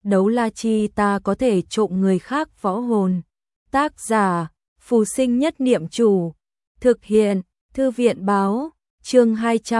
đấu la chi ta có thể trộm người khác võ hồn. Tác giả, Phù Sinh Nhất Niệm Chủ. Thực hiện, Thư viện báo, chương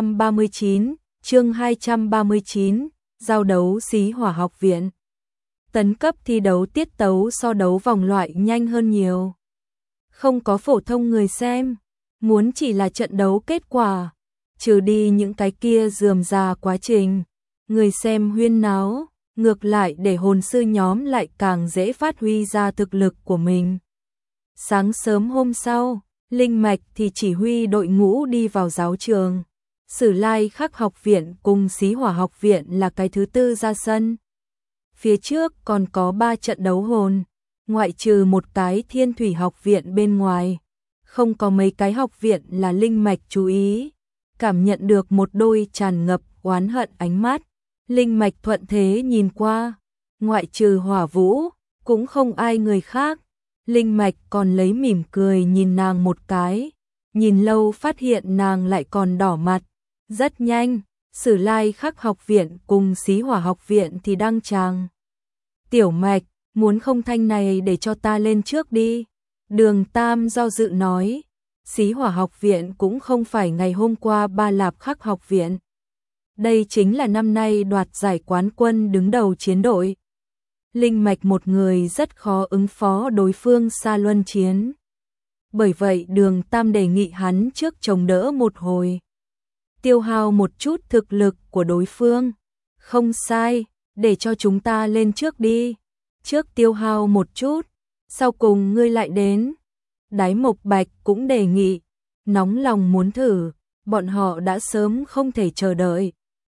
239, giao đấu Xí Hỏa học viện. Tấn cấp thi đấu tiết tấu so đấu vòng loại nhanh hơn nhiều. Không có phổ thông người xem, muốn chỉ là trận đấu kết quả, trừ đi những cái kia rườm rà quá trình, người xem huyên náo, ngược lại để hồn sư nhóm lại càng dễ phát huy ra thực lực của mình. Sáng sớm hôm sau, Linh Mạch thì chỉ huy đội ngũ đi vào giáo trường. Sử Lai Khắc học viện cùng Xí Hỏa học viện là cái thứ tư ra sân. Phía trước còn có 3 trận đấu hồn, ngoại trừ một cái Thiên Thủy học viện bên ngoài. Không có mấy cái học viện là Linh Mạch chú ý. Cảm nhận được một đôi tràn ngập oán hận ánh mắt. Linh Mạch thuận thế nhìn qua, ngoại trừ Hỏa Vũ, cũng không ai người khác. Linh Mạch còn lấy mỉm cười nhìn nàng một cái, nhìn lâu phát hiện nàng lại còn đỏ mặt. Rất nhanh, Sử Lai Khắc học viện cùng Xí Hỏa học viện thì đăng tràng. Tiểu Mạch, muốn không thanh này để cho ta lên trước đi. Đường Tam do dự nói, Xí Hỏa học viện cũng không phải ngày hôm qua Ba Lạp Khắc học viện. Đây chính là năm nay đoạt giải quán quân đứng đầu chiến đội. Linh Mạch một người rất khó ứng phó đối phương xa luân chiến. Bởi vậy Đường Tam đề nghị hắn trước chống đỡ một hồi. Tiêu hao một chút thực lực của đối phương. Không sai, để cho chúng ta lên trước đi. Trước tiêu hao một chút, sau cùng ngươi lại đến. Đái Mộc Bạch cũng đề nghị, nóng lòng muốn thử, bọn họ đã sớm không thể chờ đợi.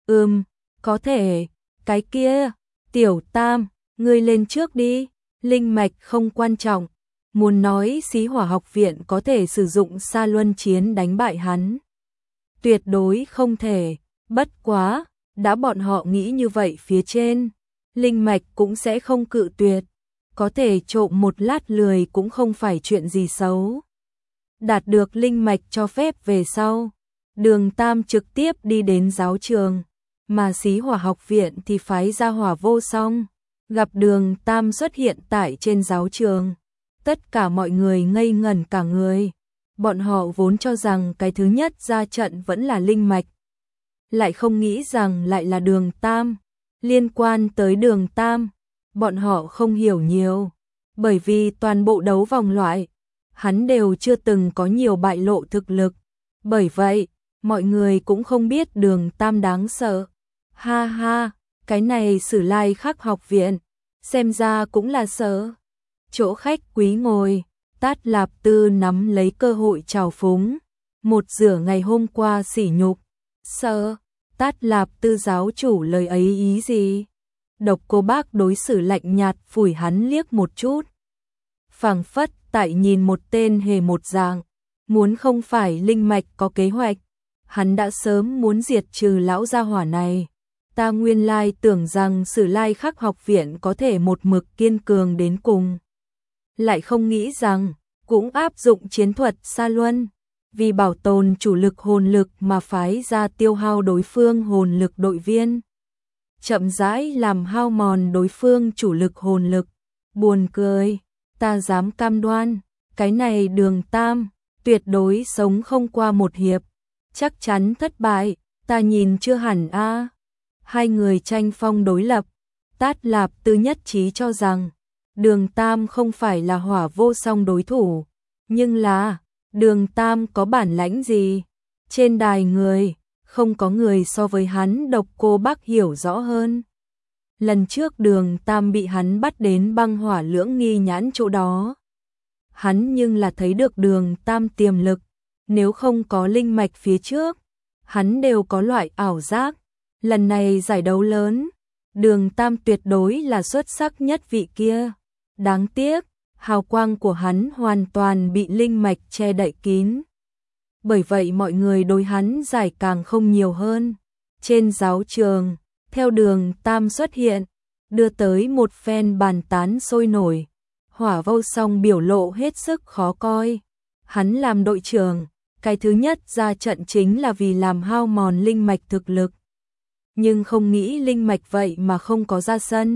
Có thể, cái kia, Tiểu Tam, ngươi lên trước đi. Linh Mạch không quan trọng, muốn nói Xí Hỏa học viện có thể sử dụng xa luân chiến đánh bại hắn. Tuyệt đối không thể, bất quá, đã bọn họ nghĩ như vậy phía trên, Linh Mạch cũng sẽ không cự tuyệt, có thể trộm một lát lười cũng không phải chuyện gì xấu. Đạt được Linh Mạch cho phép về sau, Đường Tam trực tiếp đi đến giáo trường, mà Xí Hỏa học viện thì phái ra Hỏa Vô Song, gặp Đường Tam xuất hiện tại trên giáo trường. Tất cả mọi người ngây ngẩn cả người. Bọn họ vốn cho rằng cái thứ nhất ra trận vẫn là Linh Mạch. Lại không nghĩ rằng lại là Đường Tam. Liên quan tới Đường Tam, bọn họ không hiểu nhiều. Bởi vì toàn bộ đấu vòng loại, hắn đều chưa từng có nhiều bại lộ thực lực. Bởi vậy, mọi người cũng không biết Đường Tam đáng sợ. Ha ha, cái này Sử Lai Khắc học viện, xem ra cũng là sợ. Chỗ khách quý ngồi, Tát Lạp Tư nắm lấy cơ hội trào phúng, một rửa ngày hôm qua sỉ nhục. Sợ, Tát Lạp Tư giáo chủ lời ấy ý gì? Độc Cô Bác đối xử lạnh nhạt phủi hắn liếc một chút. Phảng phất tại nhìn một tên hề một dạng, muốn không phải Linh Mạch có kế hoạch, hắn đã sớm muốn diệt trừ lão gia hỏa này. Ta nguyên lai tưởng rằng Sử Lai Khắc học viện có thể một mực kiên cường đến cùng. Lại không nghĩ rằng, cũng áp dụng chiến thuật xa luân, vì bảo tồn chủ lực hồn lực mà phái ra tiêu hao đối phương hồn lực đội viên. Chậm rãi làm hao mòn đối phương chủ lực hồn lực. Buồn cười, ta dám cam đoan, cái này Đường Tam, tuyệt đối sống không qua một hiệp. Chắc chắn thất bại, ta nhìn chưa hẳn a. Hai người tranh phong đối lập, Tát Lạp Tư nhất trí cho rằng Đường Tam không phải là Hỏa Vô Song đối thủ, nhưng là Đường Tam có bản lãnh gì? Trên đài người, không có người so với hắn Độc Cô Bác hiểu rõ hơn. Lần trước Đường Tam bị hắn bắt đến băng hỏa lưỡng nghi nhãn chỗ đó. Hắn nhưng là thấy được Đường Tam tiềm lực, nếu không có Linh Mạch phía trước, hắn đều có loại ảo giác. Lần này giải đấu lớn, Đường Tam tuyệt đối là xuất sắc nhất vị kia. Đáng tiếc, hào quang của hắn hoàn toàn bị Linh Mạch che đậy kín. Bởi vậy mọi người đối hắn giải càng không nhiều hơn. Trên giáo trường, theo Đường Tam xuất hiện, đưa tới một phen bàn tán sôi nổi. Hỏa Vô Song biểu lộ hết sức khó coi. Hắn làm đội trưởng, cái thứ nhất ra trận chính là vì làm hao mòn Linh Mạch thực lực. Nhưng không nghĩ Linh Mạch vậy mà không có ra sân.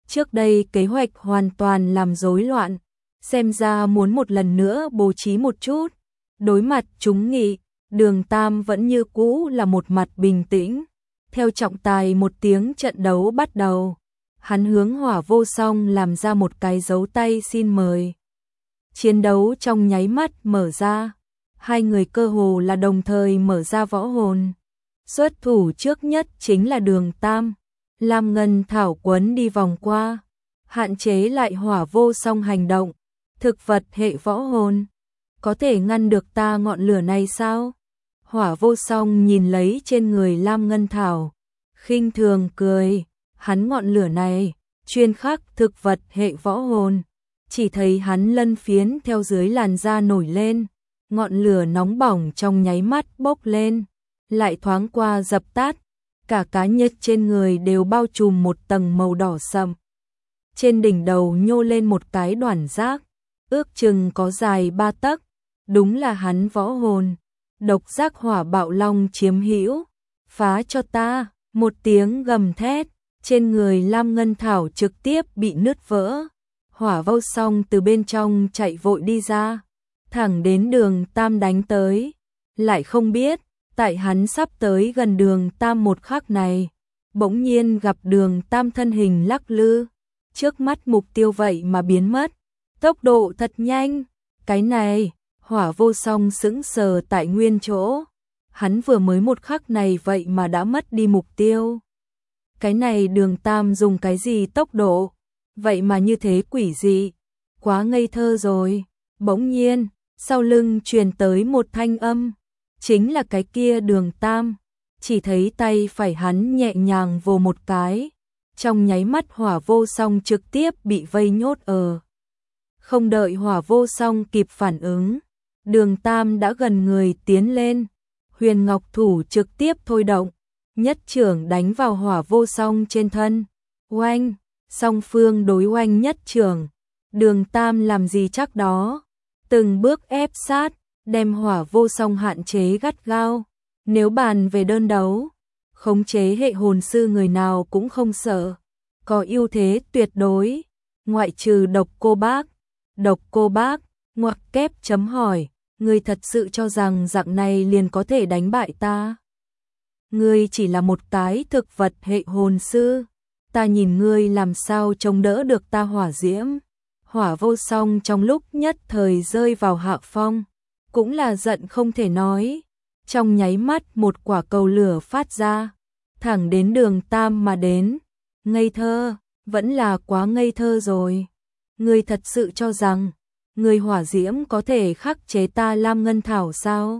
Trước đây kế hoạch hoàn toàn làm rối loạn, xem ra muốn một lần nữa bố trí một chút. Đối mặt chúng nghị, Đường Tam vẫn như cũ là một mặt bình tĩnh. Theo trọng tài một tiếng trận đấu bắt đầu, hắn hướng Hỏa Vô Song làm ra một cái dấu tay xin mời. Chiến đấu trong nháy mắt mở ra, hai người cơ hồ là đồng thời mở ra võ hồn. Xuất thủ trước nhất chính là Đường Tam, Lam Ngân Thảo quấn đi vòng qua, hạn chế lại Hỏa Vô Song hành động. Thực vật hệ võ hồn, có thể ngăn được ta ngọn lửa này sao? Hỏa Vô Song nhìn lấy trên người Lam Ngân Thảo, khinh thường cười, hắn ngọn lửa này, chuyên khắc thực vật hệ võ hồn. Chỉ thấy hắn lân phiến theo dưới làn da nổi lên, ngọn lửa nóng bỏng trong nháy mắt bốc lên, lại thoáng qua dập tắt, cả cá nhân trên người đều bao trùm một tầng màu đỏ sậm. Trên đỉnh đầu nhô lên một cái đoản giác, ước chừng có dài 3 tấc, đúng là hắn võ hồn. Độc giác hỏa bạo long chiếm hữu, phá cho ta, một tiếng gầm thét, trên người Lam Ngân Thảo trực tiếp bị nứt vỡ. Hỏa Vô Song từ bên trong chạy vội đi ra, thẳng đến Đường Tam đánh tới, lại không biết, tại hắn sắp tới gần Đường Tam một khắc này, bỗng nhiên gặp Đường Tam thân hình lắc lư, trước mắt mục tiêu vậy mà biến mất, tốc độ thật nhanh, cái này, Hỏa Vô Song sững sờ tại nguyên chỗ, hắn vừa mới một khắc này vậy mà đã mất đi mục tiêu. Cái này Đường Tam dùng cái gì tốc độ, vậy mà như thế quỷ dị, quá ngây thơ rồi. Bỗng nhiên, sau lưng truyền tới một thanh âm, chính là cái kia Đường Tam, chỉ thấy tay phải hắn nhẹ nhàng vồ một cái, trong nháy mắt Hỏa Vô Song trực tiếp bị vây nhốt ở. Không đợi Hỏa Vô Song kịp phản ứng, Đường Tam đã gần người tiến lên, Huyền Ngọc thủ trực tiếp thôi động, nhất chưởng đánh vào Hỏa Vô Song trên thân. Oanh, song phương đối oanh nhất chưởng, Đường Tam làm gì chắc đó, từng bước ép sát, đem Hỏa Vô Song hạn chế gắt gao. Nếu bàn về đơn đấu, khống chế hệ hồn sư người nào cũng không sợ, có ưu thế tuyệt đối, ngoại trừ Độc Cô Bác. Độc Cô Bác, ngoặc kép chấm hỏi, ngươi thật sự cho rằng dạng này liền có thể đánh bại ta? Ngươi chỉ là một cái thực vật hệ hồn sư, ta nhìn ngươi làm sao chống đỡ được ta hỏa diễm. Hỏa Vô Song trong lúc nhất thời rơi vào hạ phong, cũng là giận không thể nói. Trong nháy mắt một quả cầu lửa phát ra, thẳng đến Đường Tam mà đến. Ngây thơ, vẫn là quá ngây thơ rồi. Ngươi thật sự cho rằng người hỏa diễm có thể khắc chế ta Lam Ngân Thảo sao?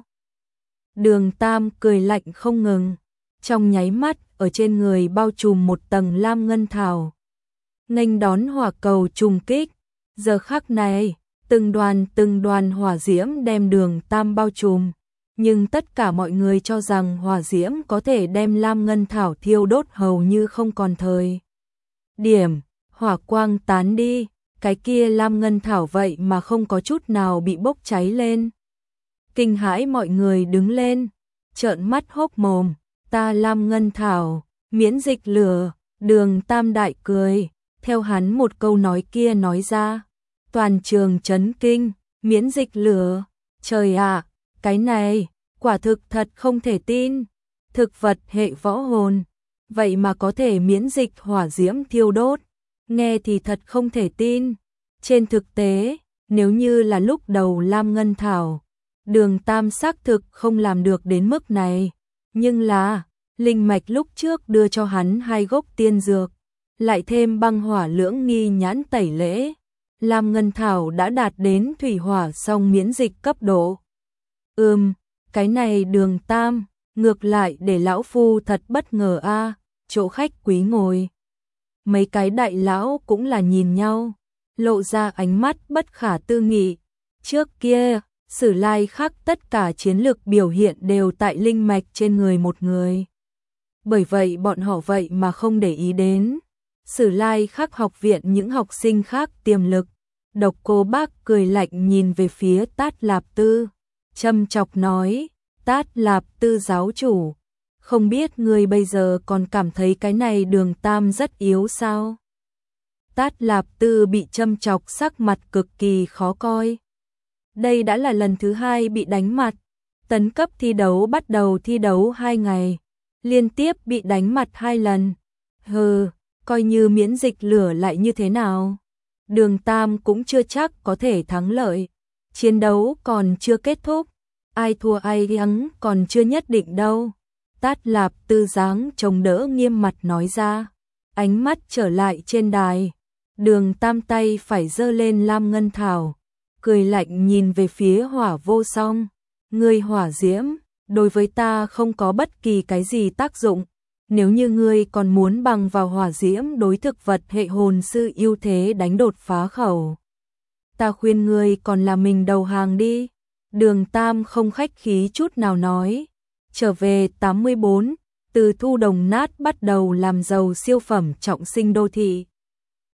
Đường Tam cười lạnh không ngừng, trong nháy mắt ở trên người bao trùm một tầng Lam Ngân Thảo, nghênh đón hỏa cầu trùng kích. Giờ khắc này, từng đoàn hỏa diễm đem Đường Tam bao trùm, nhưng tất cả mọi người cho rằng hỏa diễm có thể đem Lam Ngân Thảo thiêu đốt hầu như không còn thời điểm. Hỏa quang tán đi, cái kia Lam Ngân Thảo vậy mà không có chút nào bị bốc cháy lên. Kinh hãi mọi người đứng lên, trợn mắt hốc mồm, ta Lam Ngân Thảo, miễn dịch lửa. Đường Tam đại cười, theo hắn một câu nói kia nói ra, toàn trường chấn kinh, miễn dịch lửa, trời ạ, cái này, quả thực thật không thể tin, thực vật hệ võ hồn, vậy mà có thể miễn dịch hỏa diễm thiêu đốt, nghe thì thật không thể tin. Trên thực tế, nếu như là lúc đầu Lam Ngân Thảo, Đường Tam xác thực không làm được đến mức này, nhưng là, linh mạch lúc trước đưa cho hắn 2 gốc tiên dược, lại thêm băng hỏa lưỡng nghi nhãn tẩy lễ, Lam Ngân Thảo đã đạt đến thủy hỏa song miễn dịch cấp độ. Cái này Đường Tam, ngược lại để lão phu thật bất ngờ a. Chỗ khách quý ngồi, mấy cái đại lão cũng là nhìn nhau, lộ ra ánh mắt bất khả tư nghị. Trước kia, Sử Lai Khắc tất cả chiến lược biểu hiện đều tại linh mạch trên người một người. Bởi vậy bọn họ vậy mà không để ý đến Sử Lai Khắc học viện những học sinh khác tiềm lực. Độc Cô Bác cười lạnh nhìn về phía Tát Lạp Tư, châm chọc nói, Tát Lạp Tư giáo chủ, không biết người bây giờ còn cảm thấy cái này Đường Tam rất yếu sao? Tát Lạp Tư bị châm chọc, sắc mặt cực kỳ khó coi. Đây đã là lần thứ 2 bị đánh mặt. Tấn cấp thi đấu bắt đầu thi đấu 2 ngày, liên tiếp bị đánh mặt 2 lần. Hừ, coi như miễn dịch lửa lại như thế nào. Đường Tam cũng chưa chắc có thể thắng lợi. Chiến đấu còn chưa kết thúc, ai thua ai thắng còn chưa nhất định đâu. Tát Lạp Tư dáng chống đỡ nghiêm mặt nói ra, ánh mắt trở lại trên đài. Đường Tam tay phải giơ lên Lam Ngân Thảo, cười lạnh nhìn về phía Hỏa Vô Song. Ngươi hỏa diễm, đối với ta không có bất kỳ cái gì tác dụng. Nếu như ngươi còn muốn bằng vào hỏa diễm đối thực vật hệ hồn sư ưu thế đánh đột phá khẩu, ta khuyên ngươi còn là mình đầu hàng đi. Đường Tam không khách khí chút nào nói. Trở về 84, từ thu đồng nát bắt đầu làm giàu siêu phẩm trọng sinh đô thị.